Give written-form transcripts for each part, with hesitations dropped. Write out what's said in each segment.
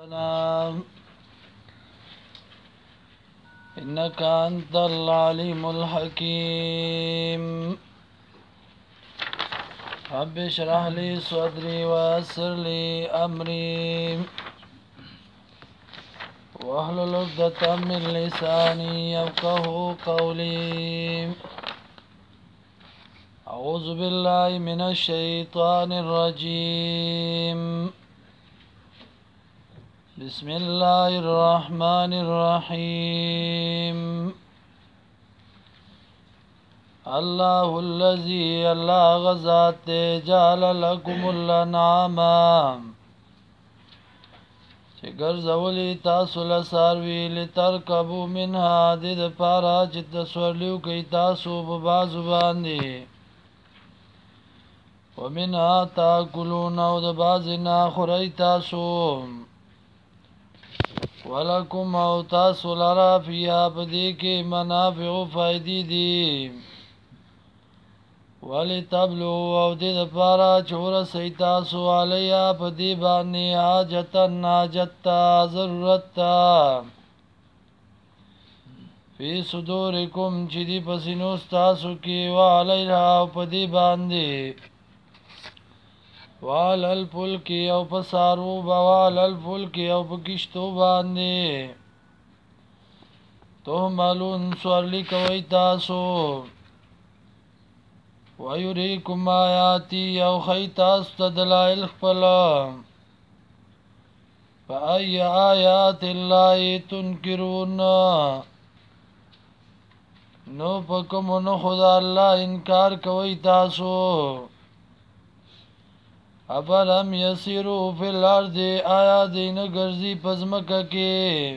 ربنا إنك أنت العليم الحكيم رب اشرح لي صدري ويسر لي أمري واحلل عقدة من لساني يفقهوا قولي أعوذ بالله من الشيطان الرجيم بسم الله الرحمن الرحيم الله الذي الله غزات جعل لكم الأنعام چې ګرځولي تاسو له څاروي لترکبو منها د دې پاره چې تسورلیو کوي تاسو په بازو باندې ومنها تاکلون او د بعضې نه خورئ تاسو ولکم او تاسو لرا فیها په دې کې منافع فائدې دي ولتبلغوا او دې دپاره چې ورسئ تاسو علیها په دې باندې حاجتن حاجت ته ضرورت ته فی صدورکم چې دي په سینو ستاسو کې وعلیها او په دې باندې وعلى الفلك او پسارو وعلى الفلك او پکشتو باندې تحملون سورلی کوي تاسو ويريكم آیاتی او خی تاسو ته دلائل خپل فأي آیات الله تنکرون نو پکم نو خدا الله انکار کوي تاسو افلم یسیرو فی الارض آیا دین گرزی پزمکه کې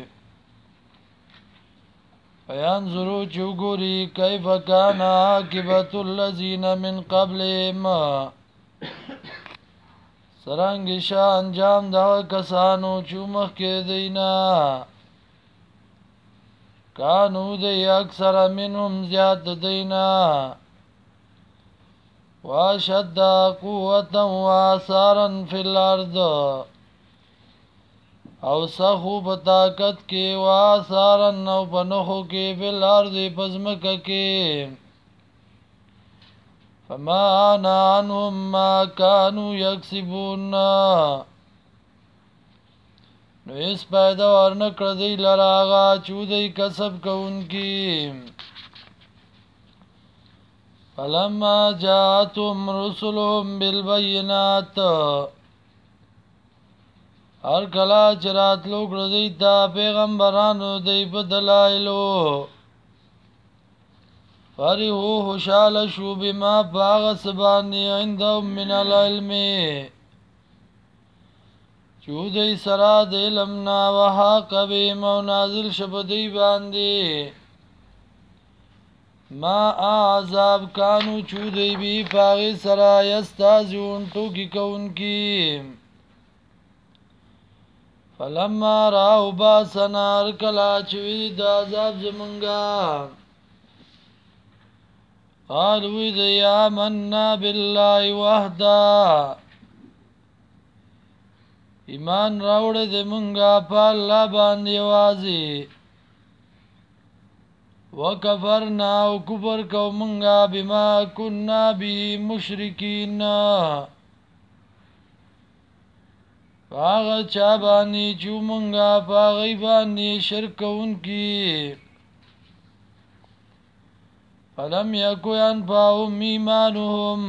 فینظرو چوگوری کیف کان عاقبت الذین من قبلهم سرنگ شا انجام دا کسانو چومخ کې دینا کانو دی اکثر منهم زیاد دینا واشد قوة وآثارا فی الارض او سخو بطاقت کی وآثارا او پنخو کی فی الارض پزمکا کی فما آنا عنهم ما کانو یکسبون نو اس پیدا ورنکر دی لراغا چودی کسب کونکی فلما جاءتهم رسلهم بالبينات هر کلا چرات لوگ رضی تا پیغمبرانو دی په دلائلو فرحو خوشحال شو بما باغ سبانی عندهم من العلم چودی سرا د علمنا وحاق بهم او نازل شبدی باندی ما عذاب کانو چودی بی پاغی سرا یستازیون ٹوکی کون کی فلما راو باسنار کلا چوی دا عذاب زمنگا قالوی دی آمنا باللہ وحدا ایمان راوڑ دی منگا پا اللہ باندی وازی وکفرنا او کفر کو منگا بما کننا بی مشرکین فاغ چابانی چو منگا پا غیبانی شرک انکی فلم یکو انفاهم ایمانهم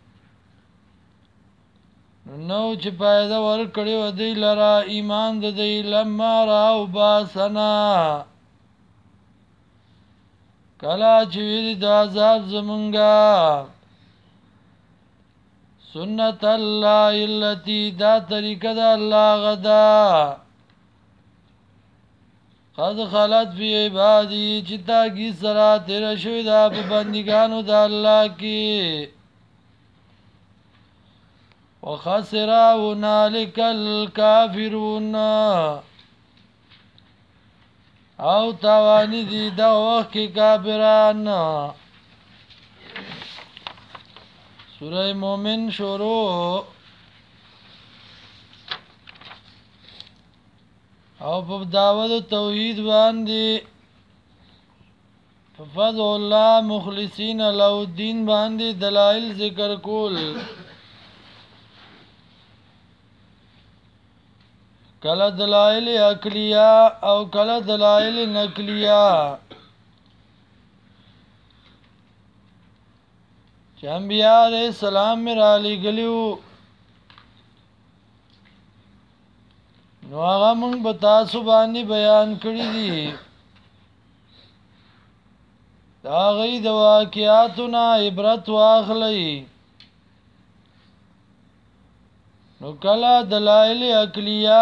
نو چه پایده ورکڑی و دی لرا ایمان دی لما راو باسنا کلا چوید دا عذاب زمنگا سنت اللہ اللتی دا طریقہ دا اللہ غدا قد خلط فی عبادی چتا کی سرا تیرا شوی دا پا بندگانو دا اللہ کی وخسرا هنالک الکافرون او تاوانی دی دا وقت کی کافران سورہ مومن شروع او په دعوت توحید باندې فضل الله مخلصین له الدین باندې دلائل ذکر کول کله دلائل عقلیه او کله دلائل نقلیه چې انبیاء علیہ السلام میرا لګلیو نو هغه موږ به تاسو باندې بیان کړی دي دا غي د واقعاتنا عبرت واخلئ نو کله دلائل عقلیه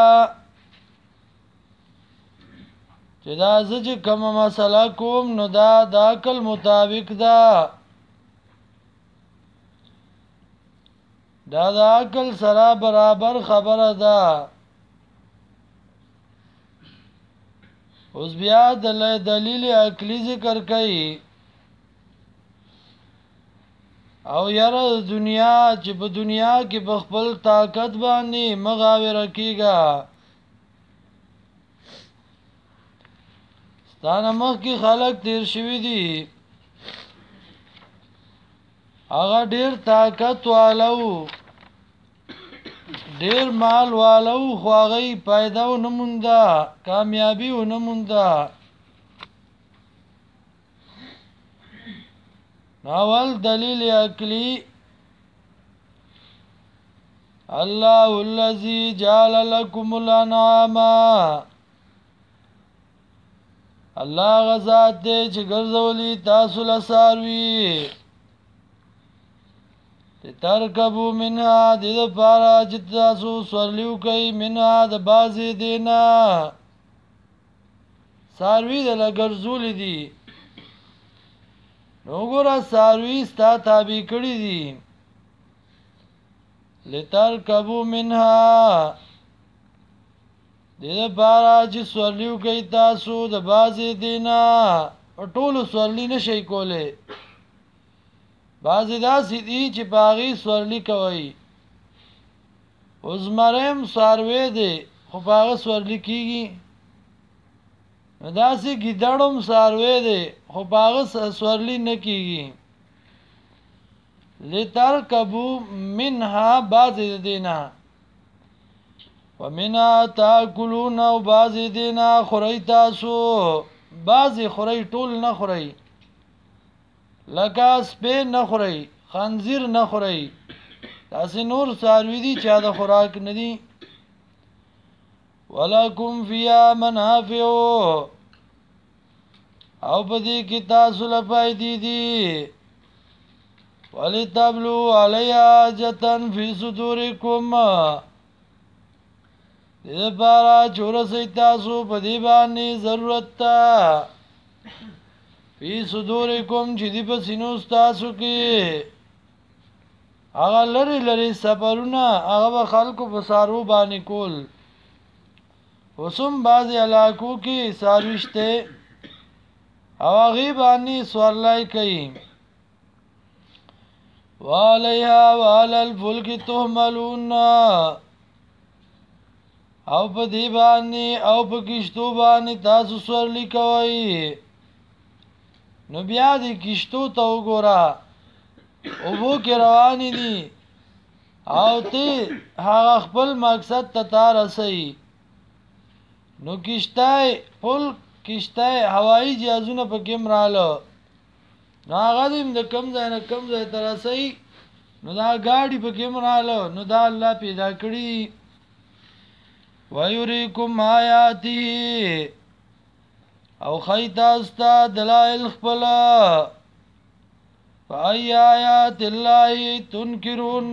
چې دا چې کوم مسله کوم نو دا د عقل مطابق ده دا د عقل سره برابر خبره ده اوس بیا دلیل عقلی ذکر کړي او یاره دنیا چې په دنیا کې په خپل طاقت باندې مغاوره کیږي ستانه مخ کې خلق تیر شوی دي هغه ډیر طاقت والو ډیر مال والو خو هغه پیدا و نمونده کامیابی و نمونده اول دلیل عقلی الله الذي جعل لكم الانعام الله غزاد دې چې ګرځولي تاسو له ساروي ترکبو منها دې لپاره چې تاسو سورلیو کوي منها د بازي دینا ساروي د لګرځولي دي نو ګورا ساروي ستا تابع کړی دي لترکبو منها دې لپاره چې سورلیو کوي تاسو د بازي دینا ټول سورلی نشي کوله بعضی داسې دي چې باغی سورلی کوي اوس مریم ساروی دی خو باغ سورلی کیږي داسې ګیدړم ساروی دی خو باغ سورلی نه کیږي لترکبو منها بعضی دینا ومنها تاکلون او بعضی دینا خوري تاسو بعضی خوري ټول نه خوري لکه سپی نه خوري خنزیر نه خوري تاسې نور ساروی دي چا د خوراک نه دي ولکم فیا منافع او په دې کې تاسو له فائدې دي ولتبلو علیها حاجة فی صدورکم دې لپاره چې ورسئ تاسو په دې باندې ضرورت ته فی صدورکم چې دی په سینو ستاسو کې هغه لري لري سفرونه هغه به خلکو په سارو باندې کول وسم بعضی علاقو کې ساروشته او هغه باندې سوالای کوي والیها وعلى الفلك تحملون او په دی باندې او په کشتو باندې تاسو سورلی کوي نو بیا دې کشتو ته وګوره او وو کې روان دي او ته هغه خپل مقصد ته رسي نو کشتای پل کشتای هوایی جهازونه په کې مراله نو هغه دې د کم ځای نه کم ځای ته رسي نو دا گاڑی په کې مراله نو دا الله پیدا کړی ويريكم آیاته او خیتا استا دلائل خپلا فای آیات اللہ تنکرون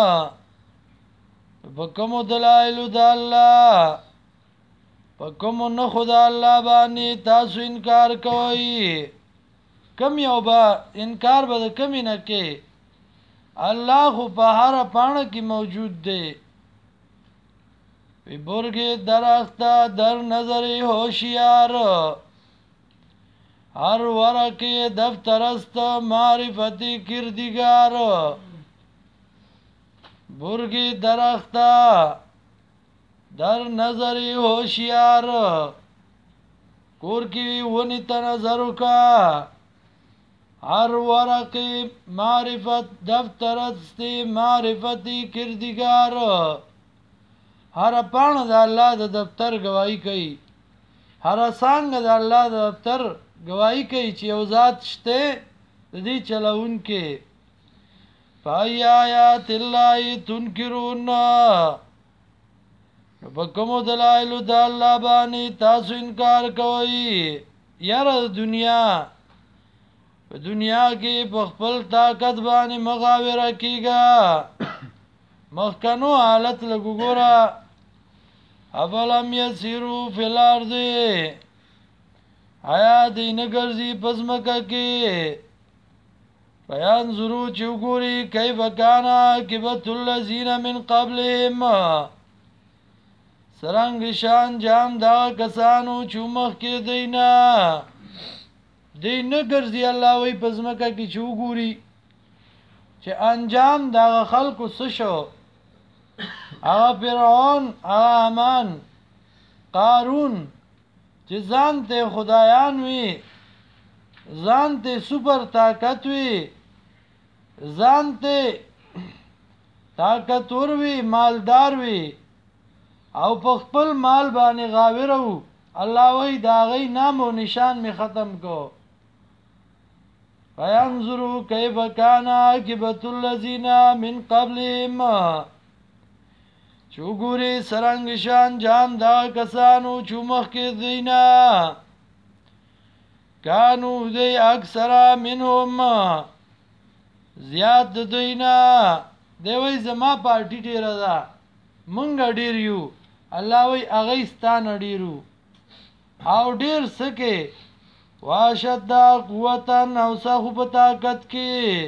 فکمو دلائل دا اللہ فکمو نخو دا اللہ بانی تاسو انکار کوئی کم یو با انکار با دا کمی نکی اللہ خو پا ہر پانا کی موجود دے وی برگی درختا در نظری ہوشیار هر ورقی دفترست معرفتی کردگار برگی درختا در نظر ہوشیار کور کی ونی ته نظر وکا هر ورق معرفت دفتر استی معرفتی کردگار هر پاڼه د الله د دفتر گواہی کوي هر څنګه د الله د دفتر گواہی کوي چې یو ذات شته د دې چلون کې پای آیات الله تنکرون بکمو دلائل د الله باندې تاسو انکار کوي یاره دنیا په دنیا کې په خپل طاقت باندې مغاوره کیږي مخکنو حالت لګورا افلم یسیرو فی الارض آیا دین ګرځي پزمکه کې بیان زرو چوغوري کیف کان عاقبت الذین من قبلهم سرنګ شان جام دا کسانو چومخ کې دینا دین ګرځي الله وی پزمکه کې چوغوري چې انجام دا خلکو څه شو هغه فرعون هامان قارون چې ځان ته خدایان وي ځان ته سپر طاقت وي ځان ته طاقتور وي مالدار وي او په خپل مال باندې غاویر وو الله وی دا غي نام او نشان می ختم کو فینظروا کیف کان عاقبت الذین من قبلهم چوغوري سرنګ شان جام دا کسانو چومخ کې دینا کانو دی اکثر منهم زیاد دینا دوی زما پارټی ډیر ده مونږ ډیر یو الله وی اغه ستان ډیرو او ډیر سکه واشد قوتن او سخو په طاقت کې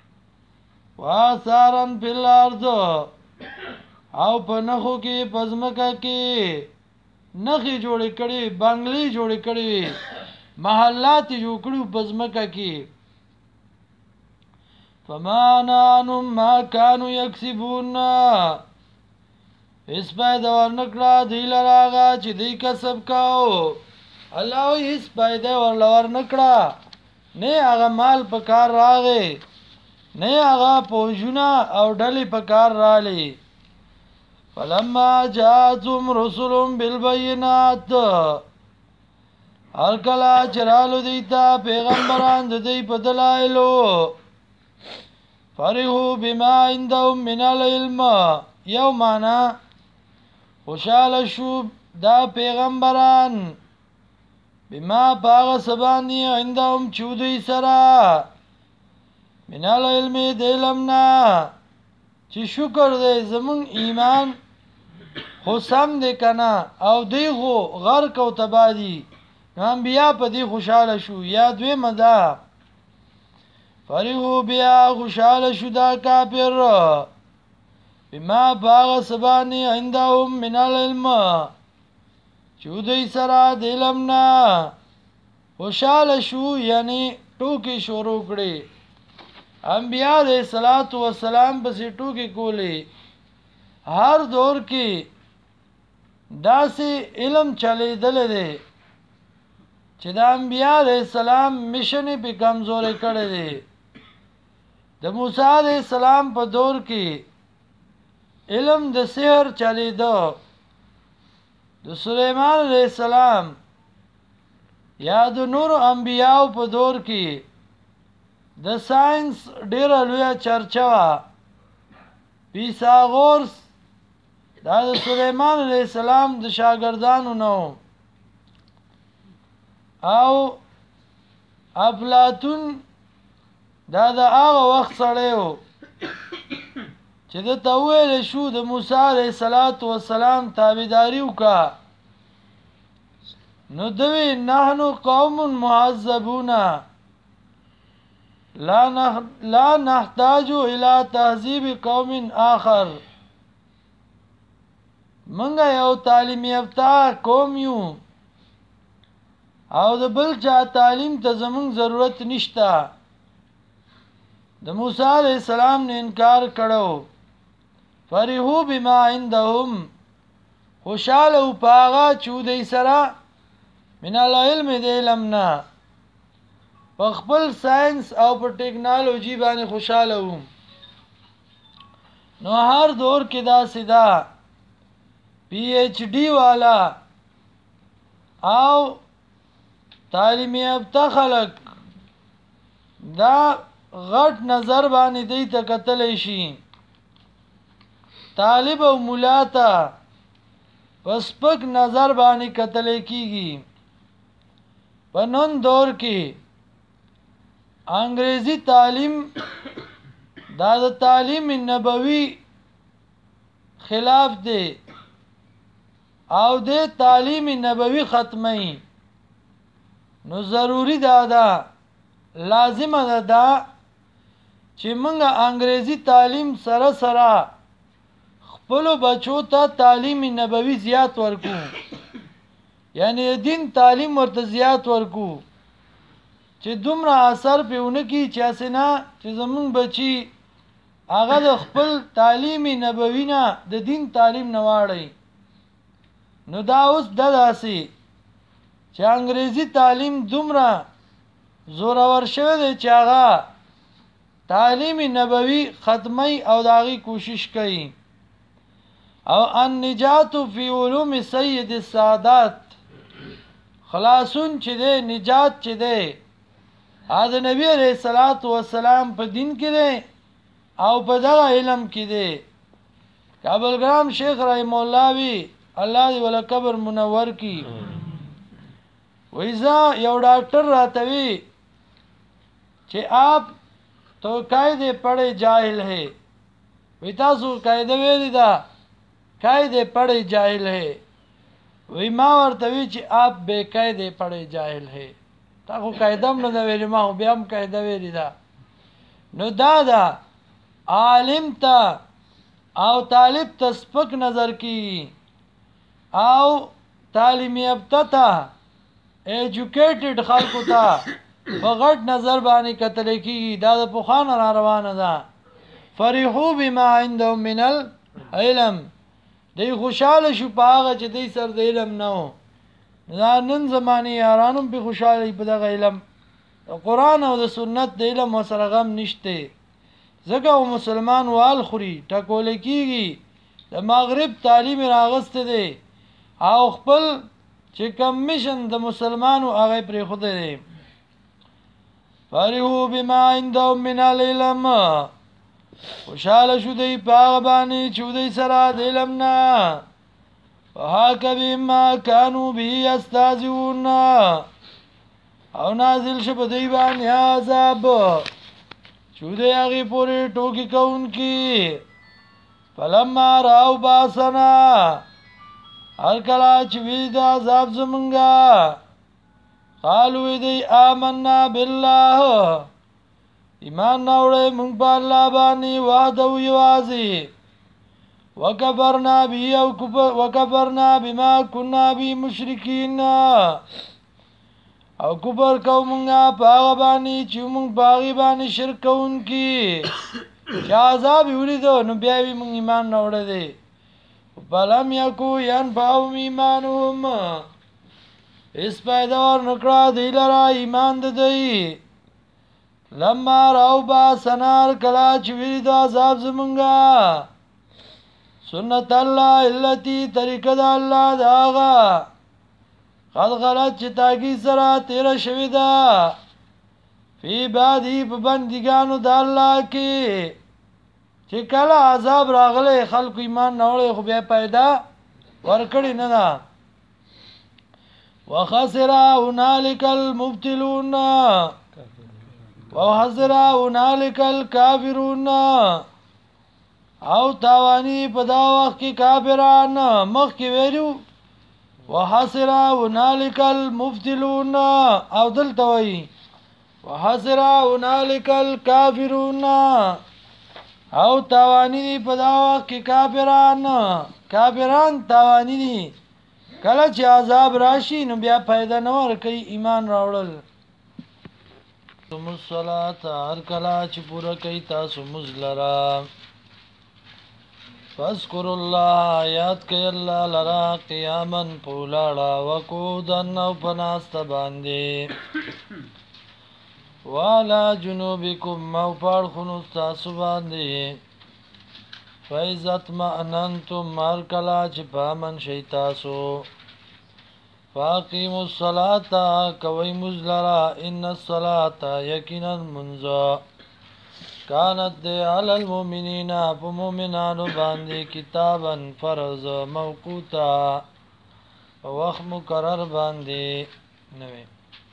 واسارن فل ارض او په نخو کې پزمکه کې نخي جوړې کړي بنگلي جوړې کړي محلات جوړ کړو پزمکه کې فمانانم ما كانوا يكسبون اس پیدا ورنکړه دی لراغه چې دی کسب کاو الله وی اس پیدا ورنکړه نه هغه مال په کار راغې نه هغه پوجونه او ډلې په کار رالی فلما جاءتهم رسل بالبينات هر کله چرالو دیتا پیغمبران د دې په دلایلو فرحوا بما عندهم من العلم یومانا خوشاله شو دا پیغمبران بما باغ سبانی عندهم چودی سرا من العلم دلمنا چې شکر دې زمون ایمان خو سم دې کنا او دی خو غرق او تبادی انبیاء په دې خوشاله شو یا دوی مدا فرحوا بیا خوشاله شو دا کافر بما باغ سبانی عندهم من العلم چودی سرا دلمنا خوشاله شو یعنی ټوکی شروع کړي انبیاء علیہ الصلوۃ والسلام بس ټوکی کولی هر دور کې داسې علم چلیدل دي چې د انبیاء علیہ السلام مشن په کمزوري کړي دي د موسی علیہ السلام په دور کې علم د سحر چلیدو د سليمان علیہ السلام یا د نور انبیاء په دور کې د ساينس ډیر لوی چرچا پیثاغورس دا د سليمان علیہ السلام د شاګردانو نو او افلاطون دا د هغه وخت سره و چې د تویل شو د موسی علیہ السلام تابعداري وکا نو دوی نحنو قوم معذبون لا نحتاج الى تهذيب قوم آخر منګه یو تعلیم یافته قوم یو او د بل چا تعلیم ته زمون ضرورت نشتا د موسی علیہ السلام نے انکار کړو فرحوا بما عندهم خوشاله او پاغه چودې سره من العلم د علم نه په خپل ساينس او په ټیکنالوژي باندې خوشاله وو نو هر دور کې دا سیدا پی ایچ ڈی والا او تعلیم یافته خلک دا غټ نظر باندې دی ته کتلی شي طالب او مولا ته پسپک نظر باندې کتلی کیږي په نن دور کې انګریزي تعلیم دا د تعلیم نبوي خلاف دی او د تعلیم نبوي ختمي نو ضروری ده لازم ده چې موږ انګریزي تعلیم سره سره خپل بچو ته تعلیم نبوي زیات ورکو یعنی دین تعلیم ورته زیات ورکو چې دومره اثر پیونه کی چې اسنه چې زمون بچي هغه د خپل تعلیم نبوي نه د دین تعلیم نه واړی نو دا اوس د داسي چې انګریزي تعلیم دومره زورور شوی دی چې هغه تعلیم نبوي ختمي او داغي کوشش کوي او النجات فی علوم سید السادات خلاصون چې دی نجات چې دی دا نبی علیہ الصلوۃ والسلام په دین کې دی او په دغه علم کې دی کابل ګرام شیخ رحم الله وی الله دې ول قبر منور کی ویزا یو ډاکټر راتوي چې آپ تو قاعده پڑھے جاہل ہے وی تاسو قاعده ویلی دا قاعده پڑھے جاہل ہے وی ما ورته وی چې آپ بے قاعده پڑھے جاہل ہے تا خو قاعده هم نه ویلی ما بیا هم قاعده ویلی دا نو دا عالم ته او طالب ته سپک نظر کی او تعلیم یافته ته ایجوکیټډ خلکو ته په غټ نظر باندې کتل کیږي دا د پوخان را روانه ده فرحو بما عندهم من العلم دی خوشاله شو په هغه چې دی سر د علم نه و دا نن زمانه یارانو په خوشاله په دغه علم قرآن او د سنت د علم سره غم نشته ځکه مسلمان وال خوري ټکول کیږي د مغرب تعلیم راغسته دی او خپل چې کمیشن د مسلمانو هغه پرې خو دی فرحو بما عندهم من العلم خوشاله شو دی په هغه باندې چې دوی سره د علم نه وهاک بما كانوا به يستهزئون او نازل شو په دی باندې عذاب چې دوی هغه پورې ټوکی کوونکی فلما راو باسنا هر کله چې وی د عذاب زمونږه قالو دی آمنا بالله ایمان ناوړې مونږ په الله باندې وعده یوازي وکبرنا بی او وکبرنا بما كنا بی مشرکین او کبر کومږه په هغه باندې چې مونږ باغی باندې شرک کوونکی چې عذاب ولیدو نو بیا وی مونږ ایمان ناوړې دی فلم یکو ینفعهم ایمانهم اس پیداور نکړه دی لرا ایمان د دی لما راو با سنار کلا چې وی د عذاب زمونږه سنت الله التي طریقه د الله داغه قد غلط چې تاګي سره تیر شوی دا فی بادی په بندګانو د الله کې چې کله عذاب راغله خلکو ایمان نه وړي خو بیا پیدا ورکړی نه دا وخسر هنالك المبتلون وحذر هنالك الكافرون او تاوانی په دا وخت کې کافران مخ کې ویلو وحذر هنالك المبتلون او دلته وایي وحذر هنالك الكافرون او تاوانی په دا وخت کې کافران تاوانی دي کله چې عذاب راشي نو بیا پیدا نه ورکي ایمان راوړل تم الصلاه هر کله چې پوره کوي تاسو مزلرا فاذکروا الله یاد کئی اللہ لرا قیاما پولاڑا وقودن او پناست باندے والا جنوبکم او پاڑخنو استاسو باندے فیضت معننتم مرکلا چپامن شیطاسو فاقیموا الصلاة کوئی مزلرا ان الصلاة یقینا منزا کانت دے علی المؤمنین پا مومنانو باندے کتابا فرض موقوتا وقت مقرر باندے نوے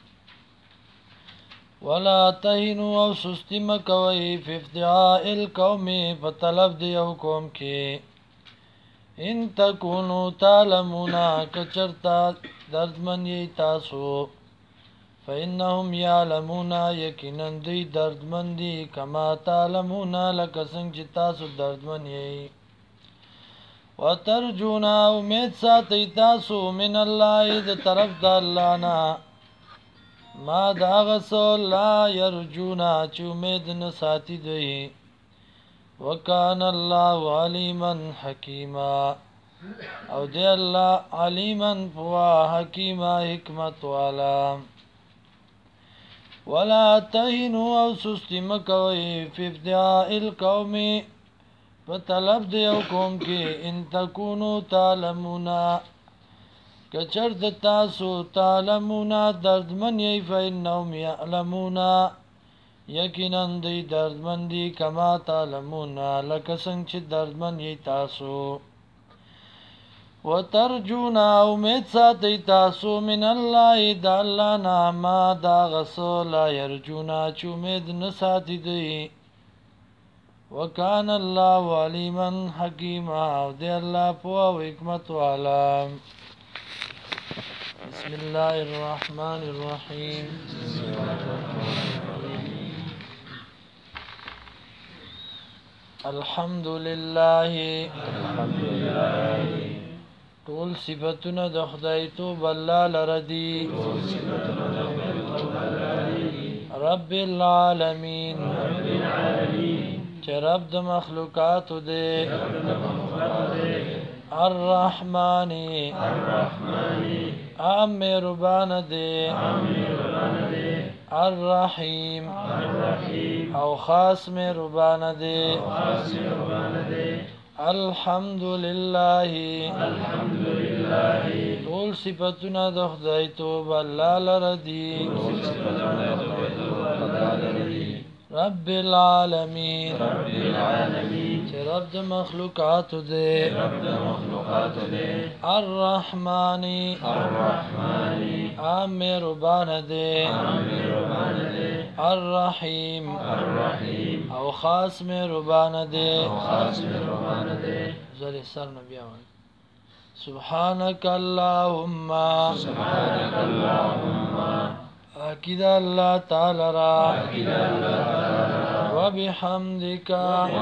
ولا تهنوا او سستی مکوئی فی افتعاء القوم فطلب دیو قوم کے ان تکونو تعلمونا کچرتا دردمن یی تاسو فإنهم یعلمونا یقینا دی دردمن دی کما تعلمونا لکسنگ چی تاسو دردمن یی وترجونا امید ساتی تاسو من اللہ دا طرف دا اللہ نا ما داغسو لا یرجونا چی امید نساتی دی وکان اللہ علیما حکیما او دی اللہ علیما پوا حکیما حکمت والا ولا تهنوا او سستی مکوئی فی ابتداء القوم فطلب دیو قوم کے ان تکونو تعلمونا کچرد تاسو تعلمونا دردمن یی فإنهم یعلمونا یقینا دی دردمن دی کما تعلمونا لکسنگ چی دردمن یی تاسو وترجونا امید ساتی تاسو من اللہ دا اللہ نا ما دا غسو لا یرجونا چی امید نساتی دی وکان اللہ علیما حکیما او دی اللہ پوا و حکمت والا بسم اللہ الرحمن الرحیم الحمدللہ ټول صفتونه د خدای توب الله لردي رب العالمین چې رب د مخلوقات دی الرحمن عام مهربان دی الرحیم او خاص مهربان دی الحمدللہ ټول صفتونه د خدای توب الله لردي رب العالمین چې رب د مخلوقات دی الرحمن عام مهربان دی الرحیم او خاص مهربان دی زلی سر نبی آمان سبحانک اللہم اکید اللہ تعالی را و بحمدک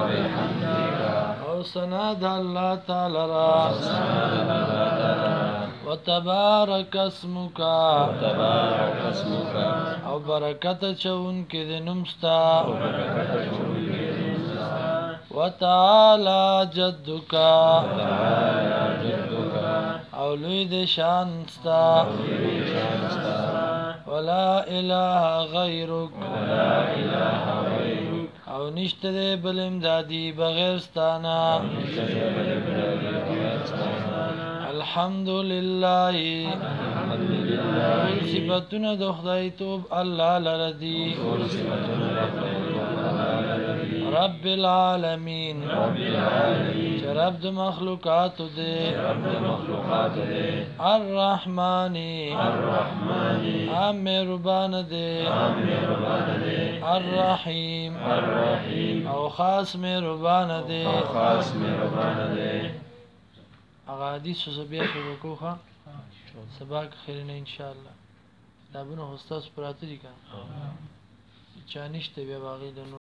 او سناد اللہ تعالی را و تبارک اسمک او برکت چون کے دنمستا و تعالی جدک او لوی د شان ستا ولا اله غیرک او نشته دی بل امدادی بغیر ستانا الحمدللہ ټول صفتونه د خدای توب الله لردي رب العالمین چې رب د مخلوقات دی الرحمن عام مهربان دی الرحیم او خاص مهربان دی اغا حدیث و بیا شروع کوخه سبا که خیر نه انشاءالله کتابونه استاذ پراته دي کنه چا نشته بیا باغی د